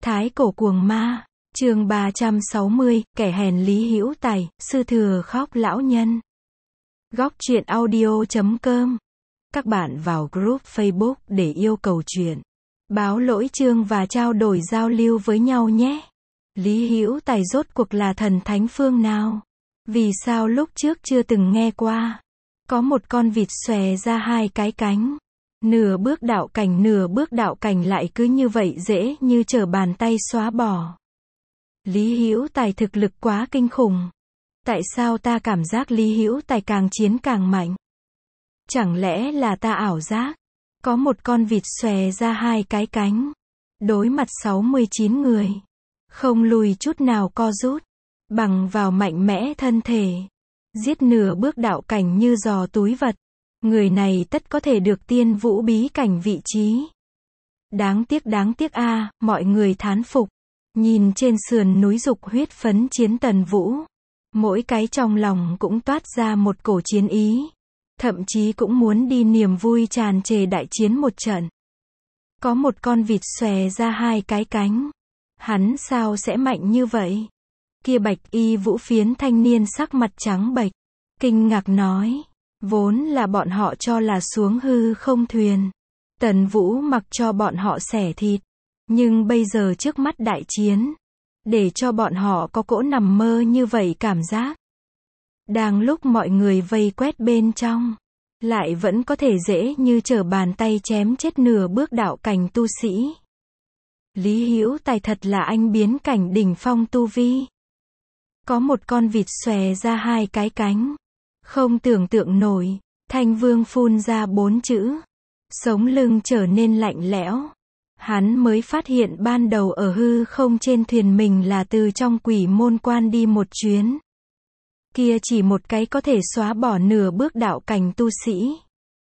Thái cổ cuồng ma, chương 360, kẻ hèn Lý Hữu Tài, sư thừa khóc lão nhân. Góc truyện audio.com. Các bạn vào group Facebook để yêu cầu chuyện, báo lỗi chương và trao đổi giao lưu với nhau nhé. Lý Hữu Tài rốt cuộc là thần thánh phương nào? Vì sao lúc trước chưa từng nghe qua? Có một con vịt xòe ra hai cái cánh. Nửa bước đạo cảnh lại cứ như vậy dễ như trở bàn tay xóa bỏ. Lý Hữu Tài thực lực quá kinh khủng. Tại sao ta cảm giác Lý Hữu Tài càng chiến càng mạnh? Chẳng lẽ là ta ảo giác? Có một con vịt xòe ra hai cái cánh. Đối mặt 69 người. Không lùi chút nào co rút. Bằng vào mạnh mẽ thân thể. Giết nửa bước đạo cảnh như giò túi vật. Người này tất có thể được tiên vũ bí cảnh vị trí. Đáng tiếc a, mọi người thán phục. Nhìn trên sườn núi dục huyết phấn chiến Tần Vũ. Mỗi cái trong lòng cũng toát ra một cổ chiến ý. Thậm chí cũng muốn đi niềm vui tràn trề đại chiến một trận. Có một con vịt xòe ra hai cái cánh. Hắn sao sẽ mạnh như vậy? Kia bạch y vũ phiến thanh niên sắc mặt trắng bệch. Kinh ngạc nói. Vốn là bọn họ cho là xuống hư không thuyền. Tần Vũ mặc cho bọn họ xẻ thịt. Nhưng bây giờ trước mắt đại chiến. Để cho bọn họ có cỗ nằm mơ như vậy cảm giác. Đang lúc mọi người vây quét bên trong. Lại vẫn có thể dễ như trở bàn tay chém chết nửa bước đạo cảnh tu sĩ. Lý Hữu Tài thật là anh biến cảnh đỉnh phong tu vi. Có một con vịt xòe ra hai cái cánh. Không tưởng tượng nổi, Thanh Vương phun ra 4 chữ. Sống lưng trở nên lạnh lẽo. Hắn mới phát hiện ban đầu ở hư không trên thuyền mình là từ trong quỷ môn quan đi một chuyến. Kia chỉ một cái có thể xóa bỏ nửa bước đạo cảnh tu sĩ.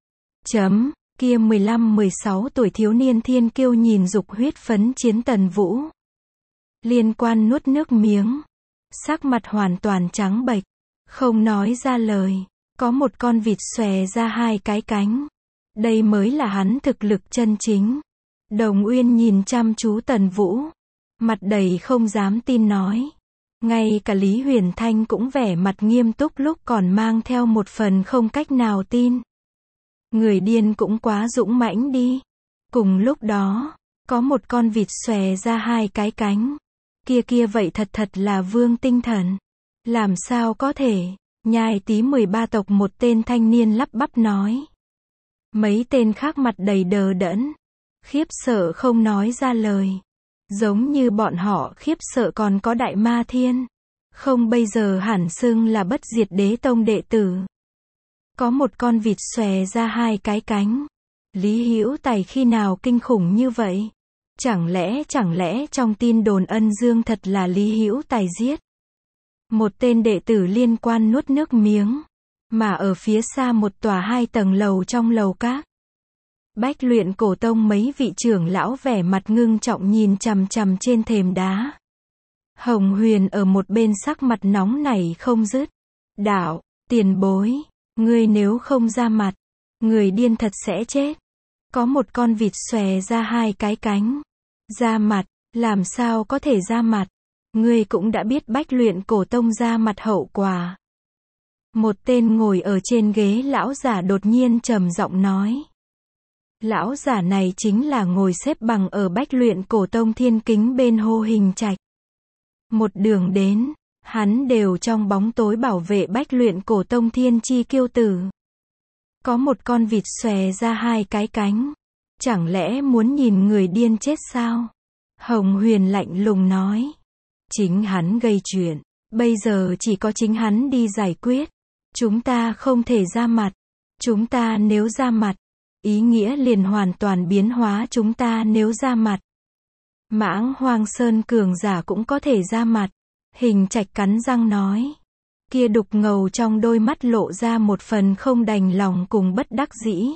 Kia 15-16 tuổi thiếu niên thiên kiêu nhìn dục huyết phấn chiến Tần Vũ. Liên quan nuốt nước miếng. Sắc mặt hoàn toàn trắng bệch. Không nói ra lời. Có một con vịt xòe ra hai cái cánh. Đây mới là hắn thực lực chân chính. Đồng Uyên nhìn chăm chú Tần Vũ. Mặt đầy không dám tin nói. Ngay cả Lý Huyền Thanh cũng vẻ mặt nghiêm túc lúc còn mang theo một phần không cách nào tin. Người điên cũng quá dũng mãnh đi. Cùng lúc đó, có một con vịt xòe ra hai cái cánh. Kia vậy thật là vương tinh thần. Làm sao có thể? Nhai tí 13 tộc một tên thanh niên lắp bắp nói. Mấy tên khác mặt đầy đờ đẫn. Khiếp sợ không nói ra lời. Giống như bọn họ khiếp sợ còn có Đại Ma Thiên. Không bây giờ hẳn xưng là Bất Diệt Đế Tông đệ tử. Có một con vịt xòe ra hai cái cánh. Lý Hữu Tài khi nào kinh khủng như vậy? Chẳng lẽ trong tin đồn Ân Dương thật là Lý Hữu Tài giết? Một tên đệ tử liên quan nuốt nước miếng. Mà ở phía xa một tòa 2 tầng lầu trong lầu các. Bách Luyện Cổ Tông mấy vị trưởng lão vẻ mặt ngưng trọng nhìn chằm chằm trên thềm đá. Hồng Huyền ở một bên sắc mặt nóng nảy không dứt. Đạo, tiền bối, ngươi nếu không ra mặt, người điên thật sẽ chết. Có một con vịt xòe ra hai cái cánh. Ra mặt, làm sao có thể ra mặt? Ngươi cũng đã biết Bách Luyện Cổ Tông ra mặt hậu quả. Một tên ngồi ở trên ghế lão giả đột nhiên trầm giọng nói. Lão giả này chính là ngồi xếp bằng ở Bách Luyện Cổ Tông Thiên Kính bên Hô Hình Trạch. Một đường đến, hắn đều trong bóng tối bảo vệ Bách Luyện Cổ Tông Thiên Chi kiêu tử. Có một con vịt xòe ra hai cái cánh. Chẳng lẽ muốn nhìn người điên chết sao? Hồng Huyền lạnh lùng nói. Chính hắn gây chuyện. Bây giờ chỉ có chính hắn đi giải quyết. Chúng ta không thể ra mặt. Chúng ta nếu ra mặt. Ý nghĩa liền hoàn toàn biến hóa chúng ta nếu ra mặt. Mãng Hoang Sơn cường giả cũng có thể ra mặt. Hình Trạch cắn răng nói. Kia đục ngầu trong đôi mắt lộ ra một phần không đành lòng cùng bất đắc dĩ.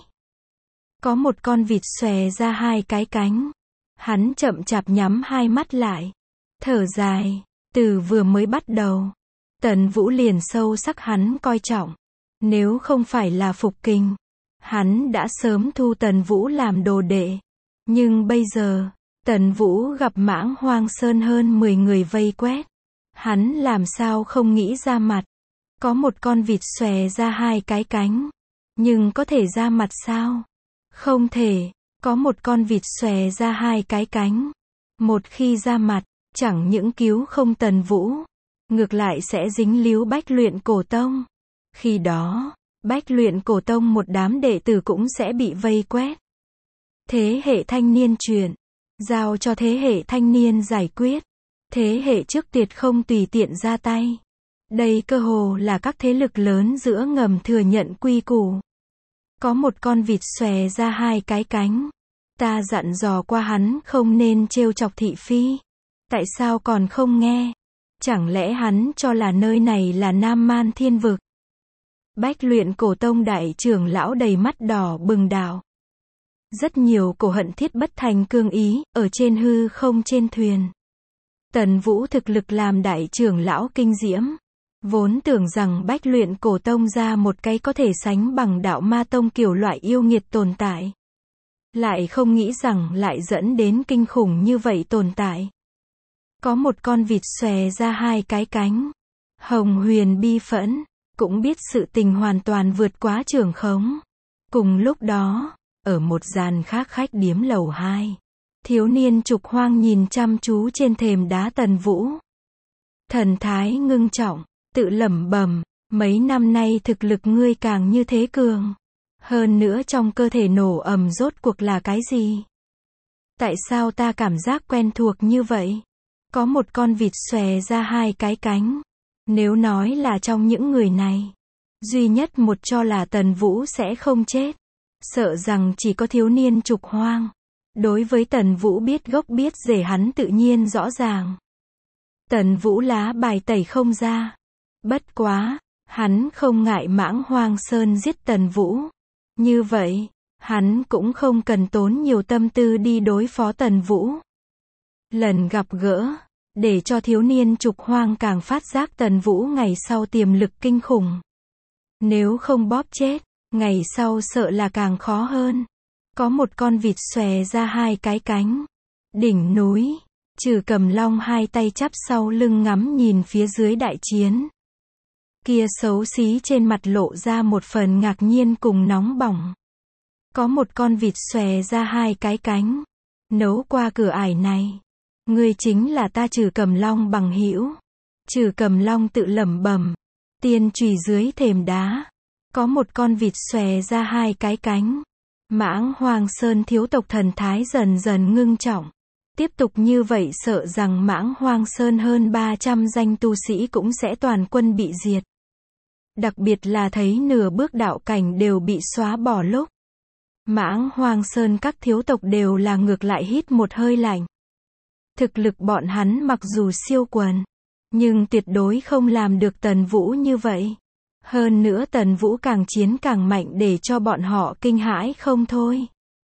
Có một con vịt xòe ra hai cái cánh. Hắn chậm chạp nhắm hai mắt lại. Thở dài. Từ vừa mới bắt đầu. Tần Vũ liền sâu sắc hắn coi trọng. Nếu không phải là phục kình. Hắn đã sớm thu Tần Vũ làm đồ đệ. Nhưng bây giờ, Tần Vũ gặp Mãng Hoang Sơn hơn 10 người vây quét. Hắn làm sao không nghĩ ra mặt. Có một con vịt xòe ra hai cái cánh. Nhưng có thể ra mặt sao? Không thể. Có một con vịt xòe ra hai cái cánh. Một khi ra mặt, chẳng những cứu không Tần Vũ, ngược lại sẽ dính líu Bách Luyện Cổ Tông. Khi đó, Bách Luyện Cổ Tông một đám đệ tử cũng sẽ bị vây quét. Thế hệ thanh niên chuyện, giao cho thế hệ thanh niên giải quyết. Thế hệ trước tuyệt không tùy tiện ra tay. Đây cơ hồ là các thế lực lớn giữa ngầm thừa nhận quy củ. Có một con vịt xòe ra hai cái cánh. Ta dặn dò qua hắn không nên trêu chọc thị phi. Tại sao còn không nghe? Chẳng lẽ hắn cho là nơi này là Nam Man Thiên Vực? Bách Luyện Cổ Tông đại trưởng lão đầy mắt đỏ bừng đạo. Rất nhiều cổ hận thiết bất thành cương ý, ở trên hư không trên thuyền. Tần Vũ thực lực làm đại trưởng lão kinh diễm. Vốn tưởng rằng Bách Luyện Cổ Tông ra một cái có thể sánh bằng Đạo Ma Tông kiểu loại yêu nghiệt tồn tại. Lại không nghĩ rằng lại dẫn đến kinh khủng như vậy tồn tại. Có một con vịt xòe ra hai cái cánh. Hồng Huyền bi phẫn, cũng biết sự tình hoàn toàn vượt quá trưởng khống. Cùng lúc đó, ở một gian khác khách điếm lầu 2, thiếu niên Trục Hoang nhìn chăm chú trên thềm đá Tần Vũ. Thần thái ngưng trọng, tự lẩm bẩm, mấy năm nay thực lực ngươi càng như thế cường. Hơn nữa trong cơ thể nổ ầm rốt cuộc là cái gì? Tại sao ta cảm giác quen thuộc như vậy? Có một con vịt xòe ra hai cái cánh. Nếu nói là trong những người này, duy nhất một cho là Tần Vũ sẽ không chết. Sợ rằng chỉ có thiếu niên Trục Hoang. Đối với Tần Vũ biết gốc biết rễ hắn tự nhiên rõ ràng. Tần Vũ lá bài tẩy không ra. Bất quá, hắn không ngại Mãng Hoang Sơn giết Tần Vũ. Như vậy, hắn cũng không cần tốn nhiều tâm tư đi đối phó Tần Vũ. Lần gặp gỡ, để cho thiếu niên Trục Hoang càng phát giác Tần Vũ ngày sau tiềm lực kinh khủng. Nếu không bóp chết, ngày sau sợ là càng khó hơn. Có một con vịt xòe ra hai cái cánh. Đỉnh núi, Trừ Cầm Long hai tay chắp sau lưng ngắm nhìn phía dưới đại chiến. Kia xấu xí trên mặt lộ ra một phần ngạc nhiên cùng nóng bỏng. Có một con vịt xòe ra hai cái cánh. Nấu qua cửa ải này. Ngươi chính là ta Trừ Cầm Long bằng hữu. Trừ Cầm Long tự lẩm bẩm. Tiên chùy dưới thềm đá. Có một con vịt xòe ra hai cái cánh. Mãng Hoang Sơn thiếu tộc thần thái dần dần ngưng trọng. Tiếp tục như vậy sợ rằng Mãng Hoang Sơn hơn 300 danh tu sĩ cũng sẽ toàn quân bị diệt. Đặc biệt là thấy nửa bước đạo cảnh đều bị xóa bỏ lúc. Mãng Hoang Sơn các thiếu tộc đều là ngược lại hít một hơi lạnh. Thực lực bọn hắn mặc dù siêu quần, nhưng tuyệt đối không làm được Tần Vũ như vậy. Hơn nữa Tần Vũ càng chiến càng mạnh để cho bọn họ kinh hãi không thôi.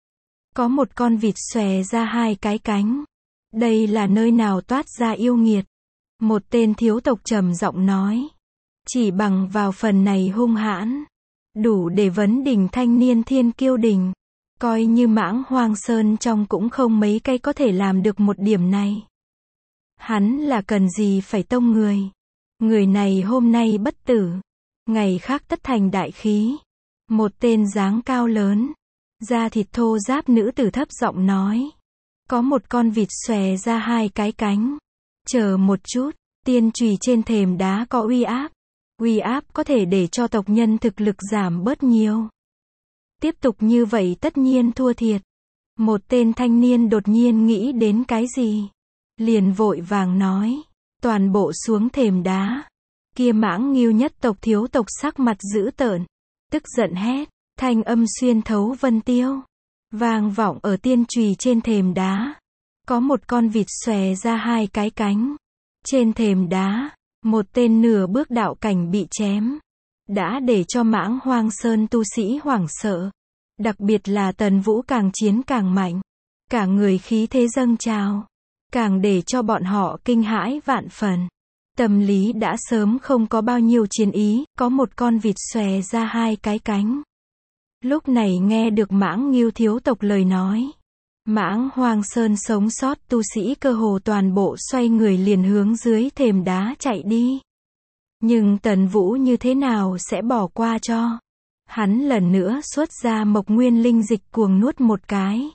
Có một con vịt xòe ra hai cái cánh. Đây là nơi nào toát ra yêu nghiệt? Một tên thiếu tộc trầm giọng nói. Chỉ bằng vào phần này hung hãn, đủ để vấn đỉnh thanh niên thiên kiêu đỉnh. Coi như Mãng Hoang Sơn trong cũng không mấy cái có thể làm được một điểm này. Hắn là cần gì phải tông người. Người này hôm nay bất tử, ngày khác tất thành đại khí. Một tên dáng cao lớn, da thịt thô ráp nữ tử thấp giọng nói. Có một con vịt xòe ra hai cái cánh. Chờ một chút, tiên chùy trên thềm đá có uy áp. Uy áp có thể để cho tộc nhân thực lực giảm bớt nhiều. Tiếp tục như vậy tất nhiên thua thiệt. Một tên thanh niên đột nhiên nghĩ đến cái gì. Liền vội vàng nói. Toàn bộ xuống thềm đá. Kia Mãng Ngưu nhất tộc thiếu tộc sắc mặt dữ tợn. Tức giận hét. Thanh âm xuyên thấu vân tiêu. Vang vọng ở tiên chùy trên thềm đá. Có một con vịt xòe ra hai cái cánh. Trên thềm đá, một tên nửa bước đạo cảnh bị chém. Đã để cho Mãng Hoang Sơn tu sĩ hoảng sợ. Đặc biệt là Tần Vũ càng chiến càng mạnh. Cả người khí thế dâng trào. Càng để cho bọn họ kinh hãi vạn phần. Tâm lý đã sớm không có bao nhiêu chiến ý. Có một con vịt xòe ra hai cái cánh. Lúc này nghe được Mãng Ngưu thiếu tộc lời nói. Mãng Hoang Sơn sống sót tu sĩ cơ hồ toàn bộ xoay người liền hướng dưới thềm đá chạy đi. Nhưng Tần Vũ như thế nào sẽ bỏ qua cho? Hắn lần nữa xuất ra Mộc Nguyên Linh dịch cuồng nuốt một cái.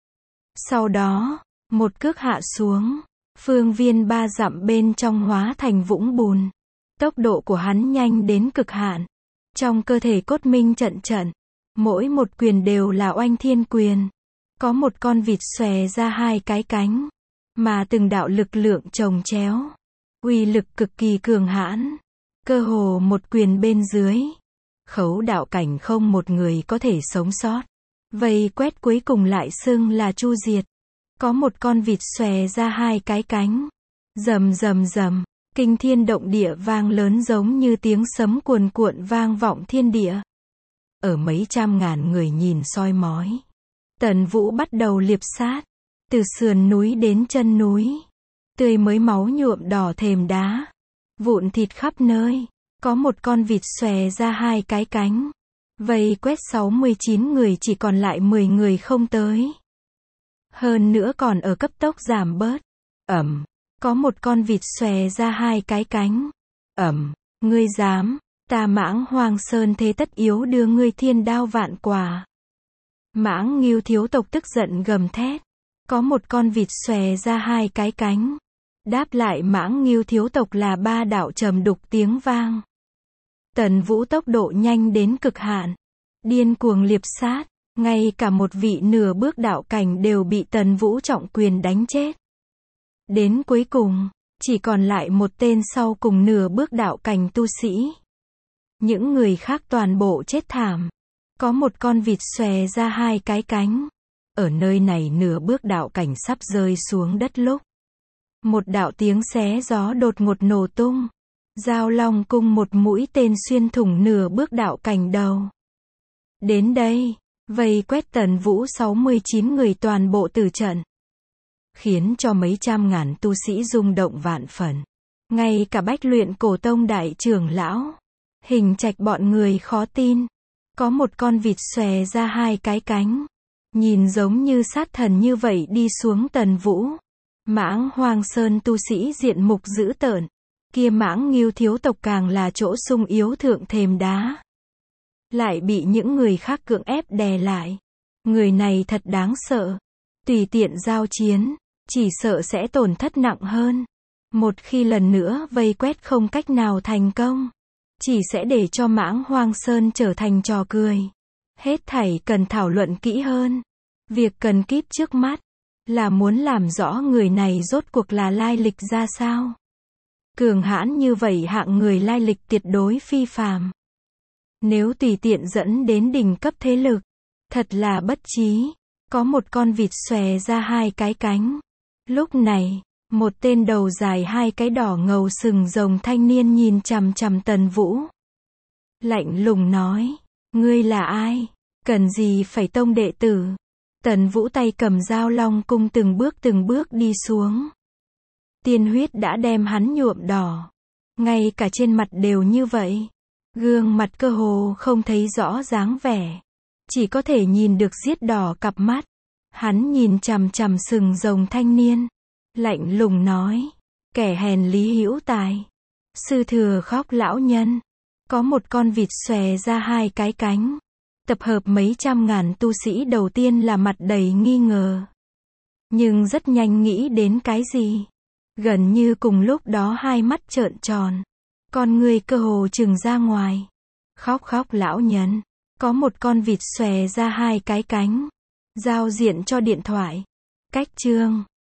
Sau đó, một cước hạ xuống, phương viên 3 dặm bên trong hóa thành vũng bùn. Tốc độ của hắn nhanh đến cực hạn. Trong cơ thể cốt minh trận trận, mỗi một quyền đều là oanh thiên quyền. Có một con vịt xòe ra 2 cái cánh, mà từng đạo lực lượng chồng chéo, uy lực cực kỳ cường hãn, cơ hồ một quyền bên dưới, khấu đạo cảnh không một người có thể sống sót. Vây quét cuối cùng lại xưng là chu diệt. Có một con vịt xòe ra 2 cái cánh, rầm rầm rầm, kinh thiên động địa vang lớn giống như tiếng sấm cuồn cuộn vang vọng thiên địa. Ở mấy trăm ngàn người nhìn soi mói, Tần Vũ bắt đầu liệp sát, từ sườn núi đến chân núi, tươi mới máu nhuộm đỏ thềm đá, vụn thịt khắp nơi. Có một con vịt xòe ra 2 cái cánh, vây quét 69 người chỉ còn lại 10 người không tới. Hơn nữa còn ở cấp tốc giảm bớt. Có một con vịt xòe ra 2 cái cánh. Ngươi dám, ta Mãng Hoang Sơn thế tất yếu đưa ngươi thiên đao vạn quả. Mãng Ngưu thiếu tộc tức giận gầm thét. Có một con vịt xòe ra 2 cái cánh. Đáp lại Mãng Ngưu thiếu tộc là 3 đạo trầm đục tiếng vang. Tần Vũ tốc độ nhanh đến cực hạn, điên cuồng liệp sát, ngay cả một vị nửa bước đạo cảnh đều bị Tần Vũ trọng quyền đánh chết. Đến cuối cùng, chỉ còn lại một tên sau cùng nửa bước đạo cảnh tu sĩ. Những người khác toàn bộ chết thảm. Có một con vịt xòe ra 2 cái cánh. Ở nơi này nửa bước đạo cảnh sắp rơi xuống đất lúc, một đạo tiếng xé gió đột ngột nổ tung. Giao Long cung một mũi tên xuyên thủng nửa bước đạo cảnh đầu. Đến đây, vây quét Tần Vũ 69 người toàn bộ tử trận, khiến cho mấy trăm ngàn tu sĩ rung động vạn phần. Ngay cả Bách Luyện Cổ Tông đại trưởng lão, Hình Trạch bọn người khó tin. Có một con vịt xòe ra 2 cái cánh, nhìn giống như sát thần như vậy đi xuống Tần Vũ. Mãng Hoang Sơn tu sĩ diện mục dữ tợn. Kia Mãng Ngưu thiếu tộc càng là chỗ sung yếu thượng thềm đá, lại bị những người khác cưỡng ép đè lại. Người này thật đáng sợ. Tùy tiện giao chiến, chỉ sợ sẽ tổn thất nặng hơn. Một khi lần nữa vây quét không cách nào thành công, chỉ sẽ để cho Mãng Hoang Sơn trở thành trò cười. Hết thảy cần thảo luận kỹ hơn. Việc cần kíp trước mắt là muốn làm rõ người này rốt cuộc là lai lịch ra sao. Cường hãn như vậy hạng người lai lịch tuyệt đối phi phàm. Nếu tùy tiện dẫn đến đỉnh cấp thế lực, thật là bất trí. Có một con vịt xòe ra 2 cái cánh. Lúc này, một tên đầu dài 2 cái đỏ ngầu sừng rồng thanh niên nhìn chằm chằm Tần Vũ. Lạnh lùng nói, ngươi là ai? Cần gì phải tông đệ tử? Tần Vũ tay cầm Giao Long cung từng bước đi xuống. Tiên huyết đã đem hắn nhuộm đỏ. Ngay cả trên mặt đều như vậy. Gương mặt cơ hồ không thấy rõ dáng vẻ. Chỉ có thể nhìn được giết đỏ cặp mắt. Hắn nhìn chằm chằm sừng rồng thanh niên. Lạnh lùng nói. Kẻ hèn lý hữu tài. Sư thừa khóc lão nhân. Có một con vịt xòe ra 2 cái cánh. Tập hợp mấy trăm ngàn tu sĩ đầu tiên là mặt đầy nghi ngờ. Nhưng rất nhanh nghĩ đến cái gì. Gần như cùng lúc đó hai mắt trợn tròn. Con người cơ hồ trừng ra ngoài. Khóc lão nhân. Có một con vịt xòe ra 2 cái cánh. Giao diện cho điện thoại. Cách chương